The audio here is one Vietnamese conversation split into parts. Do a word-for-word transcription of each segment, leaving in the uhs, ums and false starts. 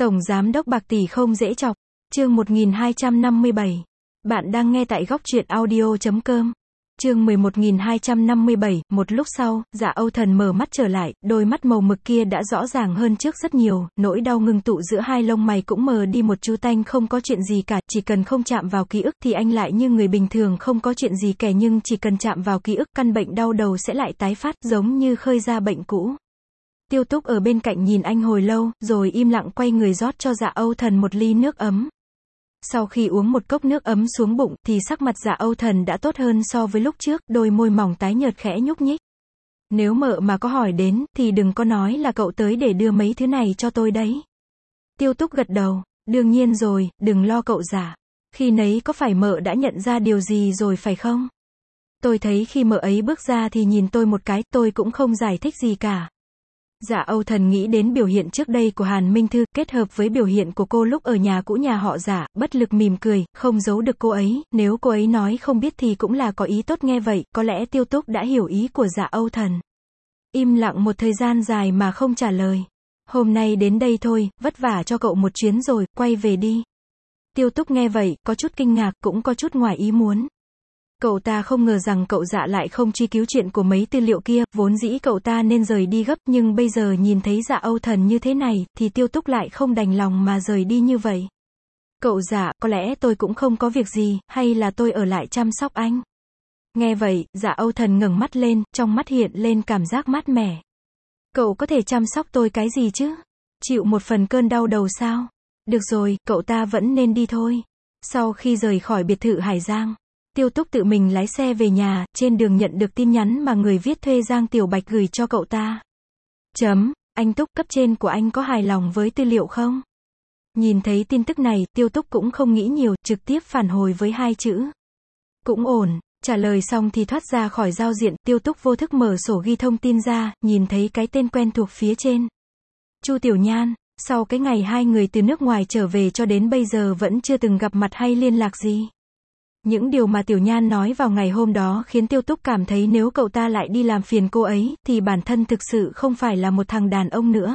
Tổng giám đốc bạc tỷ không dễ chọc. Chương một nghìn hai trăm năm mươi bảy. Bạn đang nghe tại góc truyện audio chấm com. Chương mười một nghìn hai trăm năm mươi bảy, một lúc sau, Dạ Âu Thần mở mắt trở lại, đôi mắt màu mực kia đã rõ ràng hơn trước rất nhiều, nỗi đau ngưng tụ giữa hai lông mày cũng mờ đi một chút. Anh không có chuyện gì cả, chỉ cần không chạm vào ký ức thì anh lại như người bình thường không có chuyện gì kể, nhưng chỉ cần chạm vào ký ức, căn bệnh đau đầu sẽ lại tái phát, giống như khơi ra bệnh cũ. Tiêu Túc ở bên cạnh nhìn anh hồi lâu, rồi im lặng quay người rót cho Dạ Âu Thần một ly nước ấm. Sau khi uống một cốc nước ấm xuống bụng, thì sắc mặt Dạ Âu Thần đã tốt hơn so với lúc trước, đôi môi mỏng tái nhợt khẽ nhúc nhích. Nếu mợ mà có hỏi đến, thì đừng có nói là cậu tới để đưa mấy thứ này cho tôi đấy. Tiêu Túc gật đầu, đương nhiên rồi, đừng lo cậu Dạ. Khi nấy có phải mợ đã nhận ra điều gì rồi phải không? Tôi thấy khi mợ ấy bước ra thì nhìn tôi một cái, tôi cũng không giải thích gì cả. Dạ Âu Thần nghĩ đến biểu hiện trước đây của Hàn Minh Thư, kết hợp với biểu hiện của cô lúc ở nhà cũ nhà họ Dạ, bất lực mỉm cười, không giấu được cô ấy, nếu cô ấy nói không biết thì cũng là có ý tốt. Nghe vậy, có lẽ Tiêu Túc đã hiểu ý của Dạ Âu Thần. Im lặng một thời gian dài mà không trả lời. Hôm nay đến đây thôi, vất vả cho cậu một chuyến rồi, quay về đi. Tiêu Túc nghe vậy, có chút kinh ngạc, cũng có chút ngoài ý muốn. Cậu ta không ngờ rằng cậu Dạ lại không truy cứu chuyện của mấy tư liệu kia, vốn dĩ cậu ta nên rời đi gấp, nhưng bây giờ nhìn thấy Dạ Âu Thần như thế này, thì Tiêu Túc lại không đành lòng mà rời đi như vậy. Cậu Dạ, có lẽ tôi cũng không có việc gì, hay là tôi ở lại chăm sóc anh? Nghe vậy, Dạ Âu Thần ngẩng mắt lên, trong mắt hiện lên cảm giác mát mẻ. Cậu có thể chăm sóc tôi cái gì chứ? Chịu một phần cơn đau đầu sao? Được rồi, cậu ta vẫn nên đi thôi. Sau khi rời khỏi biệt thự Hải Giang, Tiêu Túc tự mình lái xe về nhà, trên đường nhận được tin nhắn mà người viết thuê Giang Tiểu Bạch gửi cho cậu ta. Chấm, anh Túc, cấp trên của anh có hài lòng với tư liệu không? Nhìn thấy tin tức này, Tiêu Túc cũng không nghĩ nhiều, trực tiếp phản hồi với hai chữ. Cũng ổn. Trả lời xong thì thoát ra khỏi giao diện, Tiêu Túc vô thức mở sổ ghi thông tin ra, nhìn thấy cái tên quen thuộc phía trên. Chu Tiểu Nhan. Sau cái ngày hai người từ nước ngoài trở về cho đến bây giờ vẫn chưa từng gặp mặt hay liên lạc gì. Những điều mà Tiểu Nhan nói vào ngày hôm đó khiến Tiêu Túc cảm thấy nếu cậu ta lại đi làm phiền cô ấy, thì bản thân thực sự không phải là một thằng đàn ông nữa.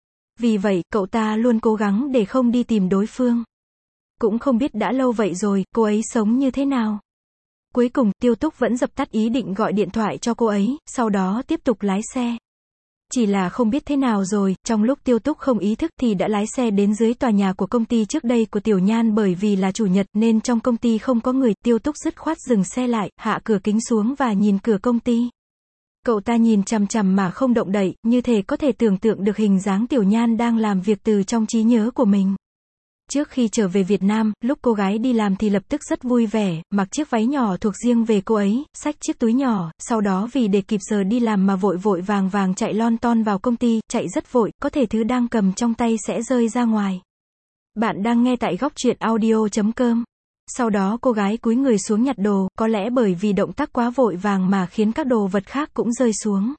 Vì vậy, cậu ta luôn cố gắng để không đi tìm đối phương. Cũng không biết đã lâu vậy rồi, cô ấy sống như thế nào. Cuối cùng, Tiêu Túc vẫn dập tắt ý định gọi điện thoại cho cô ấy, sau đó tiếp tục lái xe. Chỉ là không biết thế nào rồi, trong lúc Tiêu Túc không ý thức thì đã lái xe đến dưới tòa nhà của công ty trước đây của Tiểu Nhan, bởi vì là chủ nhật nên trong công ty không có người. Tiêu Túc dứt khoát dừng xe lại, hạ cửa kính xuống và nhìn cửa công ty. Cậu ta nhìn chằm chằm mà không động đậy, như thể có thể tưởng tượng được hình dáng Tiểu Nhan đang làm việc từ trong trí nhớ của mình. Trước khi trở về Việt Nam, lúc cô gái đi làm thì lập tức rất vui vẻ, mặc chiếc váy nhỏ thuộc riêng về cô ấy, xách chiếc túi nhỏ, sau đó vì để kịp giờ đi làm mà vội vội vàng vàng chạy lon ton vào công ty, chạy rất vội, có thể thứ đang cầm trong tay sẽ rơi ra ngoài. Bạn đang nghe tại góc truyện audio chấm com. Sau đó cô gái cúi người xuống nhặt đồ, có lẽ bởi vì động tác quá vội vàng mà khiến các đồ vật khác cũng rơi xuống.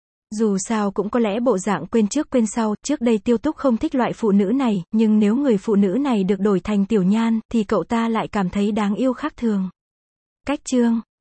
Dù sao cũng có lẽ bộ dạng quên trước quên sau, trước đây Tiêu Túc không thích loại phụ nữ này, nhưng nếu người phụ nữ này được đổi thành Tiểu Nhan, thì cậu ta lại cảm thấy đáng yêu khác thường. Cách chương